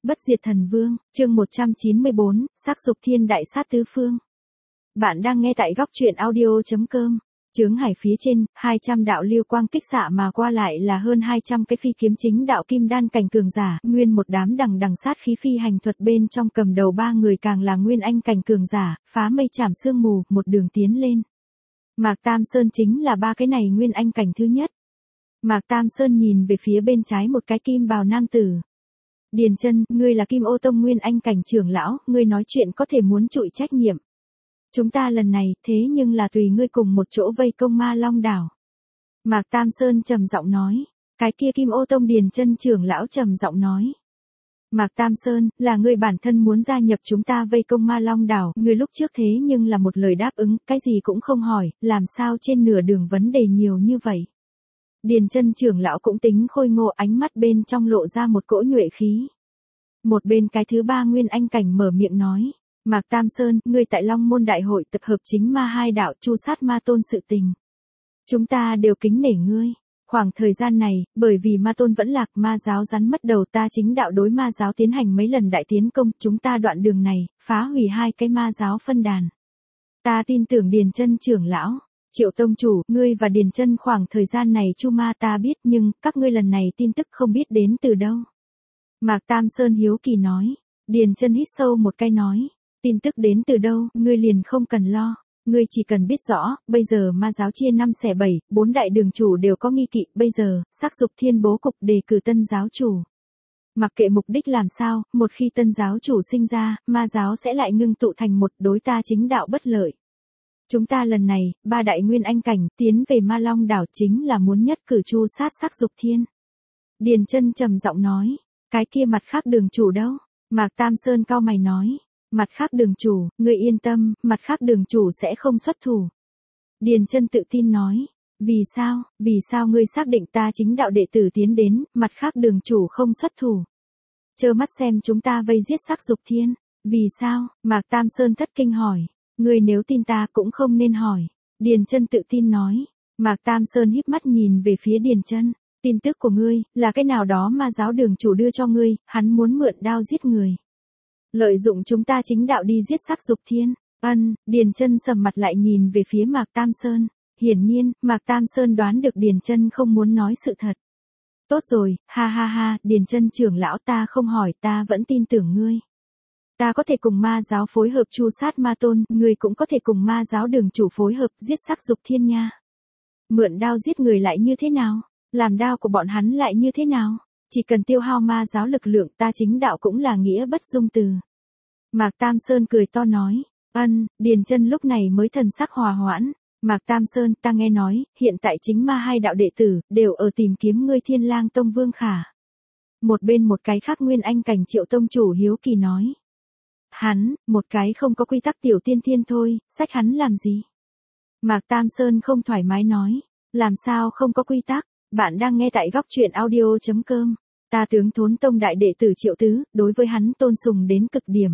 Bất diệt thần vương, chương 194, sắc dục thiên đại sát tứ phương. Bạn đang nghe tại góc truyện audio.com. Chướng hải phía trên, 200 đạo lưu quang kích xạ mà qua lại là hơn 200 cái phi kiếm chính đạo kim đan cảnh cường giả, nguyên một đám đằng sát khí phi hành thuật bên trong cầm đầu ba người càng là nguyên anh cảnh cường giả, phá mây chảm sương mù, một đường tiến lên. Mạc Tam Sơn chính là ba cái này nguyên anh cảnh thứ nhất. Mạc Tam Sơn nhìn về phía bên trái một cái kim bào nam tử. Điền Chân, ngươi là Kim Ô Tông nguyên anh cảnh trưởng lão, ngươi nói chuyện có thể muốn chịu trách nhiệm. Chúng ta lần này, thế nhưng là tùy ngươi cùng một chỗ vây công Ma Long đảo. Mạc Tam Sơn trầm giọng nói. Cái kia Kim Ô Tông Điền Chân trưởng lão trầm giọng nói. Mạc Tam Sơn, là ngươi bản thân muốn gia nhập chúng ta vây công Ma Long đảo, ngươi lúc trước thế nhưng là một lời đáp ứng, cái gì cũng không hỏi, làm sao trên nửa đường vấn đề nhiều như vậy. Điền Chân trưởng lão cũng tính khôi ngô, ánh mắt bên trong lộ ra một cỗ nhuệ khí. Một bên cái thứ ba nguyên anh cảnh mở miệng nói. Mạc Tam Sơn, ngươi tại Long Môn Đại hội tập hợp chính ma hai đạo chu sát ma tôn sự tình. Chúng ta đều kính nể ngươi. Khoảng thời gian này, bởi vì ma tôn vẫn lạc, ma giáo rắn mất đầu, ta chính đạo đối ma giáo tiến hành mấy lần đại tiến công, chúng ta đoạn đường này, phá hủy hai cái ma giáo phân đàn. Ta tin tưởng Điền Chân trưởng lão. Triệu tông chủ, ngươi và Điền Chân khoảng thời gian này chu ma ta biết, nhưng các ngươi lần này tin tức không biết đến từ đâu. Mạc Tam Sơn hiếu kỳ nói. Điền Chân hít sâu một cái nói. Tin tức đến từ đâu, ngươi liền không cần lo. Ngươi chỉ cần biết rõ, bây giờ ma giáo chia 5 xẻ 7, 4 đại đường chủ đều có nghi kỵ, bây giờ, sắc dục thiên bố cục đề cử tân giáo chủ. Mặc kệ mục đích làm sao, một khi tân giáo chủ sinh ra, ma giáo sẽ lại ngưng tụ thành một đối ta chính đạo bất lợi. Chúng ta lần này, ba đại nguyên anh cảnh, tiến về Ma Long đảo chính là muốn nhất cử chu sát sắc dục thiên. Điền Chân trầm giọng nói, cái kia mặt khác đường chủ đâu? Mạc Tam Sơn cau mày nói, mặt khác đường chủ, ngươi yên tâm, mặt khác đường chủ sẽ không xuất thủ. Điền Chân tự tin nói, vì sao ngươi xác định ta chính đạo đệ tử tiến đến, mặt khác đường chủ không xuất thủ? Trơ mắt xem chúng ta vây giết sắc dục thiên, vì sao? Mạc Tam Sơn thất kinh hỏi. Ngươi nếu tin ta cũng không nên hỏi. Điền Chân tự tin nói. Mạc Tam Sơn híp mắt nhìn về phía Điền Chân. Tin tức của ngươi, là cái nào đó ma giáo đường chủ đưa cho ngươi, hắn muốn mượn đao giết người. Lợi dụng chúng ta chính đạo đi giết sắc dục thiên. Điền Chân sầm mặt lại nhìn về phía Mạc Tam Sơn. Hiển nhiên, Mạc Tam Sơn đoán được Điền Chân không muốn nói sự thật. Tốt rồi, ha, Điền Chân trưởng lão, ta không hỏi, ta vẫn tin tưởng ngươi. Ta có thể cùng ma giáo phối hợp chu sát ma tôn, người cũng có thể cùng ma giáo đường chủ phối hợp giết sắc dục thiên nha. Mượn đao giết người lại như thế nào? Làm đao của bọn hắn lại như thế nào? Chỉ cần tiêu hao ma giáo lực lượng, ta chính đạo cũng là nghĩa bất dung từ. Mạc Tam Sơn cười to nói. Điền Chân lúc này mới thần sắc hòa hoãn. Mạc Tam Sơn, ta nghe nói, hiện tại chính ma hai đạo đệ tử, đều ở tìm kiếm ngươi Thiên Lang Tông Vương Khả. Một bên một cái khác nguyên anh cảnh Triệu tông chủ hiếu kỳ nói. Hắn, một cái không có quy tắc tiểu tiên thiên thôi, sách hắn làm gì? Mạc Tam Sơn không thoải mái nói. Làm sao không có quy tắc? Bạn đang nghe tại góc truyện audio.com. Ta tướng Thốn Tông đại đệ tử Triệu Tứ, đối với hắn tôn sùng đến cực điểm.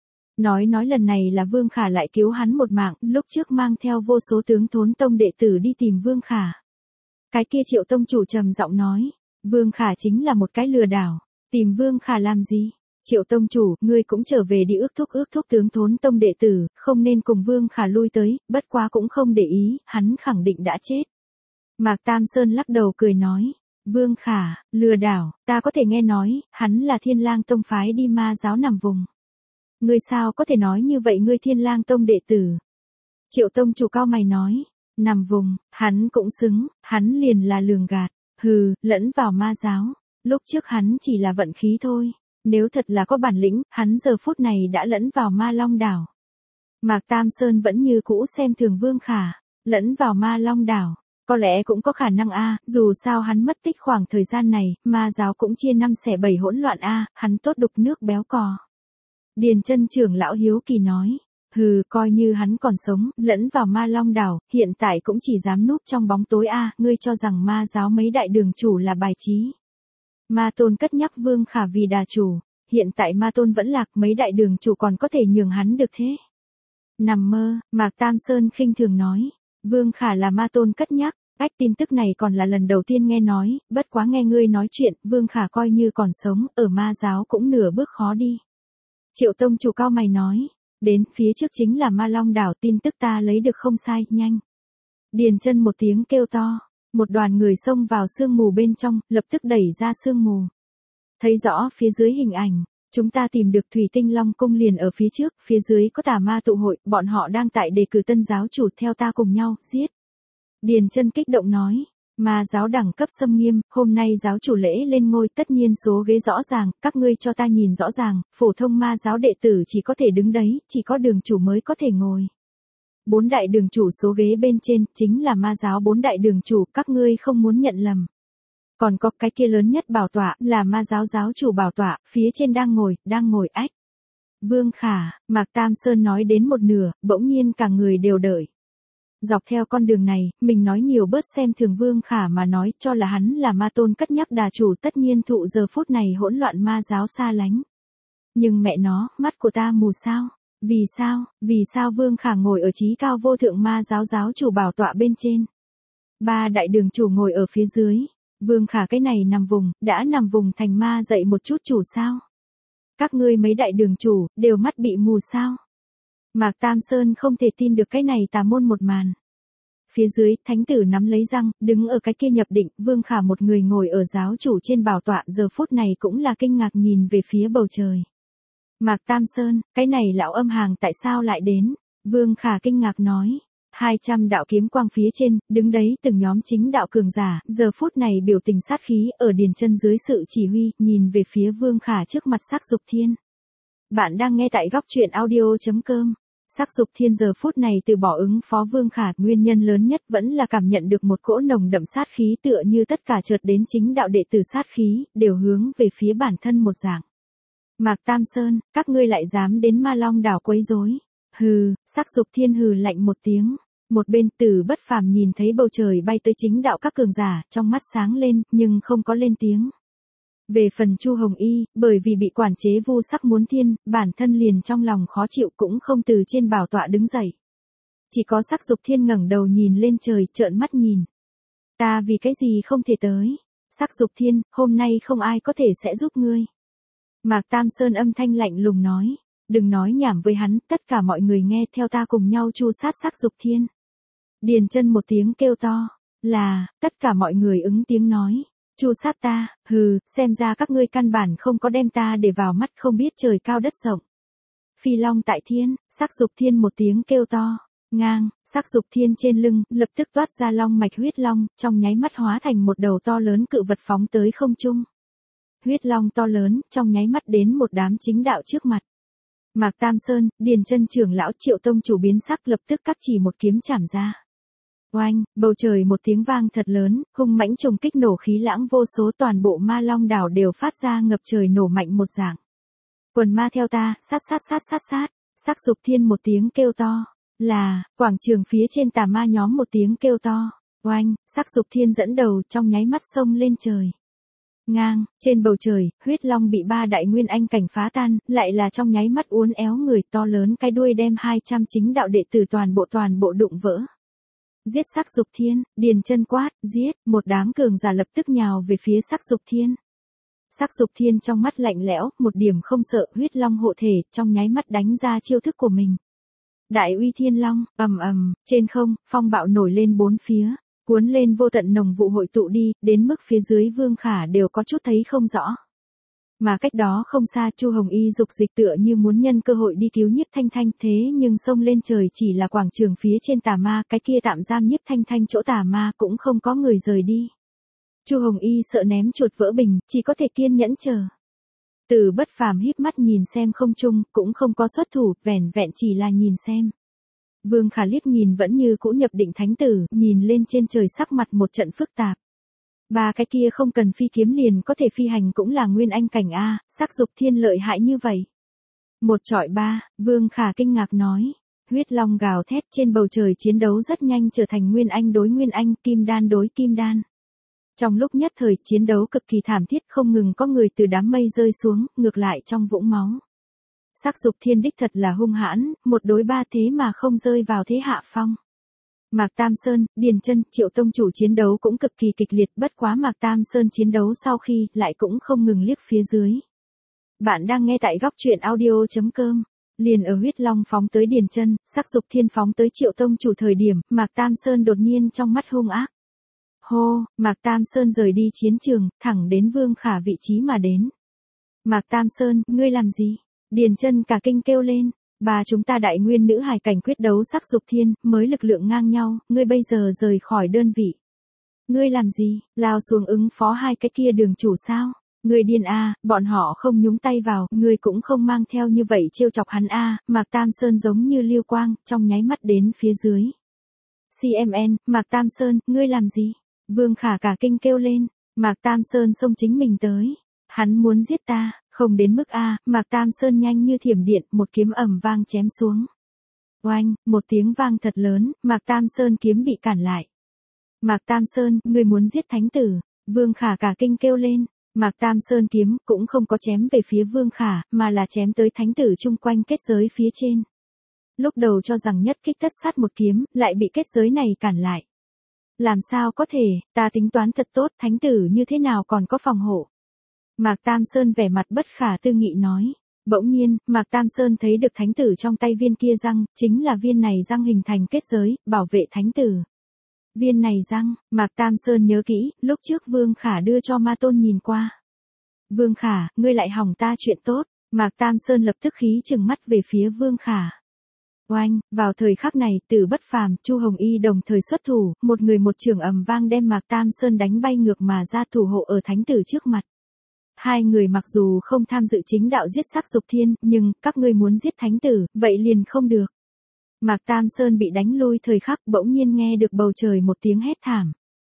Nói lần này là Vương Khả lại cứu hắn một mạng, lúc trước mang theo vô số tướng Thốn Tông đệ tử đi tìm Vương Khả. Cái kia Triệu tông chủ trầm giọng nói. Vương Khả chính là một cái lừa đảo. Tìm Vương Khả làm gì? Triệu tông chủ, ngươi cũng trở về đi ước thúc tướng Thốn Tông đệ tử, không nên cùng Vương Khả lui tới, bất quá cũng không để ý, hắn khẳng định đã chết. Mạc Tam Sơn lắc đầu cười nói, Vương Khả, lừa đảo, ta có thể nghe nói, hắn là Thiên Lang Tông phái đi ma giáo nằm vùng. Ngươi sao có thể nói như vậy, ngươi Thiên Lang Tông đệ tử? Triệu tông chủ cao mày nói, nằm vùng, hắn cũng xứng, hắn liền là lường gạt, lẫn vào ma giáo, lúc trước hắn chỉ là vận khí thôi. Nếu thật là có bản lĩnh, hắn giờ phút này đã lẫn vào Ma Long đảo. Mạc Tam Sơn vẫn như cũ xem thường Vương Khả, lẫn vào Ma Long đảo. Có lẽ cũng có khả năng dù sao hắn mất tích khoảng thời gian này, ma giáo cũng chia 5 xẻ 7 hỗn loạn hắn tốt đục nước béo cò. Điền Chân trưởng lão hiếu kỳ nói, coi như hắn còn sống, lẫn vào Ma Long đảo, hiện tại cũng chỉ dám núp trong bóng tối ngươi cho rằng ma giáo mấy đại đường chủ là bài trí. Ma tôn cất nhắc Vương Khả vì đà chủ, hiện tại ma tôn vẫn lạc, mấy đại đường chủ còn có thể nhường hắn được thế? Nằm mơ, Mạc Tam Sơn khinh thường nói, Vương Khả là ma tôn cất nhắc, Ách, tin tức này còn là lần đầu tiên nghe nói, bất quá nghe ngươi nói chuyện, Vương Khả coi như còn sống, ở ma giáo cũng nửa bước khó đi. Triệu tông chủ cao mày nói, đến phía trước chính là Ma Long đảo, tin tức ta lấy được không sai, nhanh. Điền Chân một tiếng kêu to, một đoàn người xông vào sương mù bên trong, lập tức đẩy ra sương mù. Thấy rõ phía dưới hình ảnh, chúng ta tìm được Thủy Tinh Long cung liền ở phía trước, phía dưới có tà ma tụ hội, bọn họ đang tại đề cử tân giáo chủ, theo ta cùng nhau, giết. Điền Chân kích động nói, ma giáo đẳng cấp xâm nghiêm, hôm nay giáo chủ lễ lên ngôi, tất nhiên số ghế rõ ràng, các ngươi cho ta nhìn rõ ràng, phổ thông ma giáo đệ tử chỉ có thể đứng đấy, chỉ có đường chủ mới có thể ngồi. 4 đại đường chủ số ghế bên trên, chính là ma giáo 4 đại đường chủ, các ngươi không muốn nhận lầm. Còn có cái kia lớn nhất bảo tọa, là ma giáo giáo chủ bảo tọa, phía trên đang ngồi ách. Vương Khả, Mạc Tam Sơn nói đến một nửa, bỗng nhiên cả người đều đợi. Dọc theo con đường này, mình nói nhiều bớt xem thường Vương Khả mà nói, cho là hắn là ma tôn cất nhắc đà chủ, tất nhiên thụ giờ phút này hỗn loạn ma giáo xa lánh. Nhưng mẹ nó, mắt của ta mù sao? Vì sao Vương Khả ngồi ở chí cao vô thượng ma giáo giáo chủ bảo tọa bên trên? 3 đại đường chủ ngồi ở phía dưới. Vương Khả cái này đã nằm vùng thành ma dậy một chút chủ sao? Các ngươi mấy đại đường chủ, đều mắt bị mù sao? Mạc Tam Sơn không thể tin được cái này tà môn một màn. Phía dưới, thánh tử nắm lấy răng, đứng ở cái kia nhập định, Vương Khả một người ngồi ở giáo chủ trên bảo tọa, giờ phút này cũng là kinh ngạc nhìn về phía bầu trời. Mạc Tam Sơn, cái này lão âm hàng tại sao lại đến? Vương Khả kinh ngạc nói. 200 đạo kiếm quang phía trên, đứng đấy từng nhóm chính đạo cường giả, giờ phút này biểu tình sát khí, ở Điền Chân dưới sự chỉ huy, nhìn về phía Vương Khả trước mặt Sắc Dục Thiên. Bạn đang nghe tại góc truyện audio.com. Sắc Dục Thiên giờ phút này từ bỏ ứng phó Vương Khả, nguyên nhân lớn nhất vẫn là cảm nhận được một cỗ nồng đậm sát khí, tựa như tất cả chợt đến chính đạo đệ tử sát khí, đều hướng về phía bản thân một dạng. Mạc Tam Sơn, các ngươi lại dám đến Ma Long đảo quấy rối? Hừ, Sắc Dục Thiên hừ lạnh một tiếng. Một bên Tử Bất Phàm nhìn thấy bầu trời bay tới chính đạo các cường giả, trong mắt sáng lên, nhưng không có lên tiếng. Về phần Chu Hồng Y, bởi vì bị quản chế Vu Sắc Muốn Thiên, bản thân liền trong lòng khó chịu, cũng không từ trên bảo tọa đứng dậy. Chỉ có Sắc Dục Thiên ngẩng đầu nhìn lên trời, trợn mắt nhìn. Ta vì cái gì không thể tới? Sắc Dục Thiên, hôm nay không ai có thể sẽ giúp ngươi. Mạc Tam Sơn âm thanh lạnh lùng nói. Đừng nói nhảm với hắn, tất cả mọi người nghe theo ta cùng nhau tru sát Sắc Dục Thiên. Điền Chân một tiếng kêu to, là, tất cả mọi người ứng tiếng nói, tru sát ta, hừ, xem ra các ngươi căn bản không có đem ta để vào mắt, không biết trời cao đất rộng. Phi Long tại thiên, Sắc Dục Thiên một tiếng kêu to, ngang, Sắc Dục Thiên trên lưng, lập tức toát ra long mạch huyết long, trong nháy mắt hóa thành một đầu to lớn cự vật phóng tới không trung. Huyết long to lớn, trong nháy mắt đến một đám chính đạo trước mặt. Mạc Tam Sơn, Điền Chân trưởng lão, Triệu tông chủ biến sắc, lập tức cắt chỉ một kiếm chảm ra. Oanh, bầu trời một tiếng vang thật lớn, hung mãnh trùng kích nổ khí lãng vô số, toàn bộ Ma Long đảo đều phát ra ngập trời nổ mạnh một dạng. Quần ma theo ta, sát. Sắc Dục Thiên một tiếng kêu to, là, quảng trường phía trên tà ma nhóm một tiếng kêu to. Oanh, Sắc Dục Thiên dẫn đầu, trong nháy mắt xông lên trời. Ngang, trên bầu trời, huyết long bị 3 đại nguyên anh cảnh phá tan, lại là trong nháy mắt uốn éo người, to lớn cái đuôi đem 200 chính đạo đệ tử toàn bộ đụng vỡ. Giết Sắc Dục Thiên, Điền Chân quát, giết, một đám cường giả lập tức nhào về phía Sắc Dục Thiên. Sắc Dục Thiên trong mắt lạnh lẽo, một điểm không sợ, huyết long hộ thể, trong nháy mắt đánh ra chiêu thức của mình. Đại uy thiên long, ầm, trên không, phong bạo nổi lên bốn phía. Cuốn lên vô tận nồng vụ hội tụ đi, đến mức phía dưới Vương Khả đều có chút thấy không rõ. Mà cách đó không xa, Chu Hồng Y dục dịch tựa như muốn nhân cơ hội đi cứu Nhiếp Thanh Thanh, thế nhưng xông lên trời chỉ là quảng trường phía trên tà ma, cái kia tạm giam Nhiếp Thanh Thanh chỗ tà ma cũng không có người rời đi. Chu Hồng Y sợ ném chuột vỡ bình, chỉ có thể kiên nhẫn chờ. Tử Bất Phàm híp mắt nhìn xem không trung, cũng không có xuất thủ, vẻn vẹn chỉ là nhìn xem. Vương Khả liếc nhìn vẫn như cũ nhập định thánh tử, nhìn lên trên trời sắc mặt một trận phức tạp. 3 cái kia không cần phi kiếm liền có thể phi hành cũng là nguyên anh cảnh a, Sắc Dục Thiên lợi hại như vậy. 1 chọi 3, Vương Khả kinh ngạc nói. Huyết long gào thét, trên bầu trời chiến đấu rất nhanh trở thành nguyên anh đối nguyên anh, kim đan đối kim đan. Trong lúc nhất thời chiến đấu cực kỳ thảm thiết, không ngừng có người từ đám mây rơi xuống, ngược lại trong vũng máu. Sắc Dục Thiên đích thật là hung hãn, 1 đối 3 thế mà không rơi vào thế hạ phong. Mạc Tam Sơn, Điền Chân, Triệu tông chủ chiến đấu cũng cực kỳ kịch liệt, bất quá Mạc Tam Sơn chiến đấu sau khi lại cũng không ngừng liếc phía dưới. Bạn đang nghe tại góc truyện audio.com. Liền ở huyết long phóng tới Điền Chân, sắc dục thiên phóng tới Triệu tông chủ thời điểm, Mạc Tam Sơn đột nhiên trong mắt hung ác. Hô, Mạc Tam Sơn rời đi chiến trường, thẳng đến Vương Khả vị trí mà đến. Mạc Tam Sơn, ngươi làm gì? Điền Chân cả kinh kêu lên. Bà chúng ta đại nguyên nữ hài cảnh quyết đấu sắc dục thiên, mới lực lượng ngang nhau, ngươi bây giờ rời khỏi đơn vị. Ngươi làm gì, lao xuống ứng phó hai cái kia đường chủ sao? Ngươi điên a, bọn họ không nhúng tay vào, ngươi cũng không mang theo như vậy trêu chọc hắn a. Mạc Tam Sơn giống như lưu quang, trong nháy mắt đến phía dưới. CMN, Mạc Tam Sơn, ngươi làm gì? Vương Khả cả kinh kêu lên, Mạc Tam Sơn xông chính mình tới. Hắn muốn giết ta, không đến mức a. Mạc Tam Sơn nhanh như thiểm điện, một kiếm ầm vang chém xuống. Oanh, một tiếng vang thật lớn, Mạc Tam Sơn kiếm bị cản lại. Mạc Tam Sơn, ngươi muốn giết thánh tử? Vương Khả cả kinh kêu lên. Mạc Tam Sơn kiếm cũng không có chém về phía Vương Khả, mà là chém tới thánh tử chung quanh kết giới phía trên. Lúc đầu cho rằng nhất kích tất sát một kiếm, lại bị kết giới này cản lại. Làm sao có thể, ta tính toán thật tốt, thánh tử như thế nào còn có phòng hộ. Mạc Tam Sơn vẻ mặt bất khả tư nghị nói. Bỗng nhiên, Mạc Tam Sơn thấy được thánh tử trong tay viên kia răng, chính là viên này răng hình thành kết giới, bảo vệ thánh tử. Viên này răng, Mạc Tam Sơn nhớ kỹ, lúc trước Vương Khả đưa cho Ma Tôn nhìn qua. Vương Khả, ngươi lại hỏng ta chuyện tốt. Mạc Tam Sơn lập tức khí trừng mắt về phía Vương Khả. Oanh, vào thời khắc này, Tử Bất Phàm, Chu Hồng Y đồng thời xuất thủ, một người một trường ầm vang đem Mạc Tam Sơn đánh bay ngược mà ra thủ hộ ở thánh tử trước mặt. Hai người mặc dù không tham dự chính đạo giết sắc dục thiên, nhưng các ngươi muốn giết thánh tử, vậy liền không được. Mạc Tam Sơn bị đánh lui thời khắc, bỗng nhiên nghe được bầu trời một tiếng hét thảm.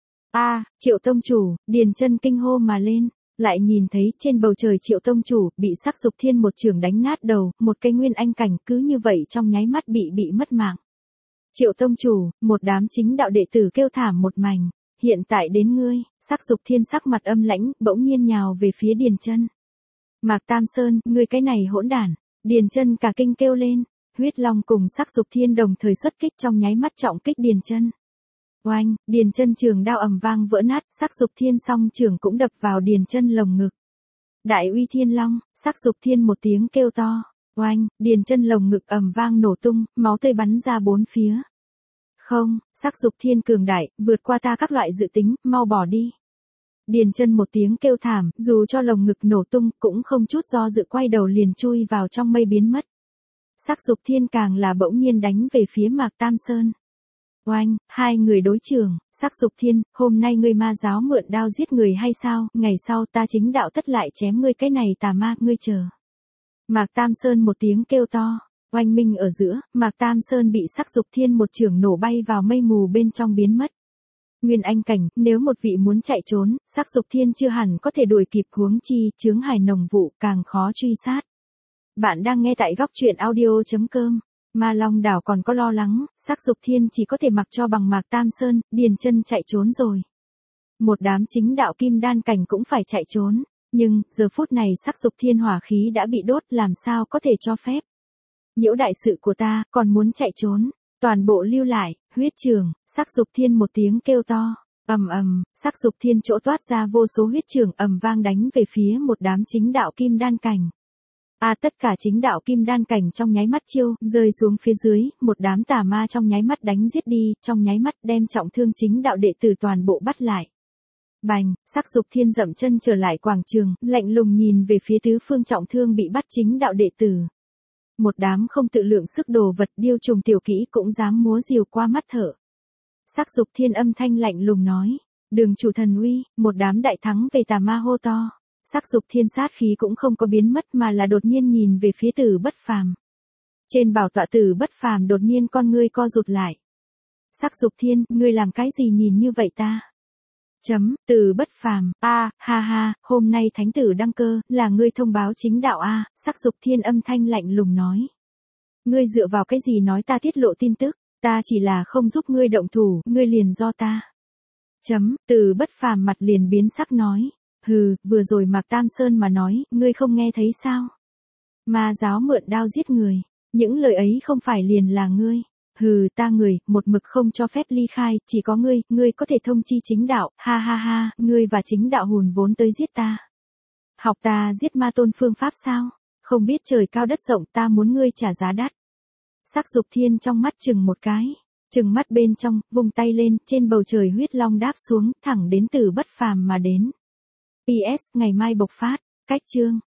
A, Triệu tông chủ, Điền Chân kinh hô mà lên, lại nhìn thấy trên bầu trời Triệu tông chủ bị sắc dục thiên một trường đánh nát đầu, một cái nguyên anh cảnh cứ như vậy trong nháy mắt bị mất mạng. Triệu tông chủ, một đám chính đạo đệ tử kêu thảm một mảnh. Hiện tại đến ngươi, sắc dục thiên sắc mặt âm lãnh, bỗng nhiên nhào về phía Điền Chân. Mạc Tam Sơn, ngươi cái này hỗn đản. Điền Chân cả kinh kêu lên, huyết long cùng sắc dục thiên đồng thời xuất kích trong nháy mắt trọng kích Điền Chân. Oanh, Điền Chân trường đao ầm vang vỡ nát, sắc dục thiên song trường cũng đập vào Điền Chân lồng ngực. Đại uy thiên long, sắc dục thiên một tiếng kêu to. Oanh, Điền Chân lồng ngực ầm vang nổ tung, máu tươi bắn ra bốn phía. Không, sắc dục thiên cường đại, vượt qua ta các loại dự tính, mau bỏ đi. Điền Chân một tiếng kêu thảm, dù cho lồng ngực nổ tung, cũng không chút do dự quay đầu liền chui vào trong mây biến mất. Sắc dục thiên càng là bỗng nhiên đánh về phía Mạc Tam Sơn. Oanh, hai người đối trường, sắc dục thiên, hôm nay ngươi ma giáo mượn đao giết người hay sao, ngày sau ta chính đạo tất lại chém ngươi cái này tà ma, ngươi chờ. Mạc Tam Sơn một tiếng kêu to. Oanh minh ở giữa, Mạc Tam Sơn bị sắc dục thiên một chưởng nổ bay vào mây mù bên trong biến mất. Nguyên anh cảnh, nếu một vị muốn chạy trốn, sắc dục thiên chưa hẳn có thể đuổi kịp, huống chi, chướng hài nồng vụ càng khó truy sát. Bạn đang nghe tại góc truyện audio.com. Ma Long đảo còn có lo lắng, sắc dục thiên chỉ có thể mặc cho bằng Mạc Tam Sơn, Điền Chân chạy trốn rồi. Một đám chính đạo kim đan cảnh cũng phải chạy trốn, nhưng, giờ phút này sắc dục thiên hỏa khí đã bị đốt, làm sao có thể cho phép. Nhiễu đại sự của ta, còn muốn chạy trốn, toàn bộ lưu lại, huyết trường, sắc dục thiên một tiếng kêu to, ầm, sắc dục thiên chỗ toát ra vô số huyết trường ầm vang đánh về phía một đám chính đạo kim đan cảnh. Tất cả chính đạo kim đan cảnh trong nháy mắt chiêu, rơi xuống phía dưới, một đám tà ma trong nháy mắt đánh giết đi, trong nháy mắt đem trọng thương chính đạo đệ tử toàn bộ bắt lại. Bành, sắc dục thiên dậm chân trở lại quảng trường, lạnh lùng nhìn về phía tứ phương trọng thương bị bắt chính đạo đệ tử. Một đám không tự lượng sức đồ vật điêu trùng tiểu kỹ cũng dám múa rìu qua mắt thở. Sắc dục thiên âm thanh lạnh lùng nói, Đường chủ thần uy, một đám đại thắng về tà ma hô to. Sắc dục thiên sát khí cũng không có biến mất mà là đột nhiên nhìn về phía Tử Bất Phàm. Trên bảo tọa Tử Bất Phàm đột nhiên con ngươi co rụt lại. Sắc dục thiên, ngươi làm cái gì nhìn như vậy ta? Tử Bất Phàm, ha ha, hôm nay thánh tử đăng cơ, là ngươi thông báo chính đạo a? Sắc dục thiên âm thanh lạnh lùng nói. Ngươi dựa vào cái gì nói ta tiết lộ tin tức, ta chỉ là không giúp ngươi động thủ, ngươi liền do ta. Tử Bất Phàm mặt liền biến sắc nói. Hừ, vừa rồi Mạc Tam Sơn mà nói, ngươi không nghe thấy sao? Ma giáo mượn đao giết người, những lời ấy không phải liền là ngươi. Hừ, ta người, một mực không cho phép ly khai, chỉ có ngươi có thể thông chi chính đạo, ha ha ha, ngươi và chính đạo hùn vốn tới giết ta. Học ta giết ma tôn phương pháp sao? Không biết trời cao đất rộng, ta muốn ngươi trả giá đắt. Sắc Dục Thiên trong mắt chừng một cái, chừng mắt bên trong, vung tay lên, trên bầu trời huyết long đáp xuống, thẳng đến Tử Bất Phàm mà đến. PS, ngày mai bộc phát, cách chương.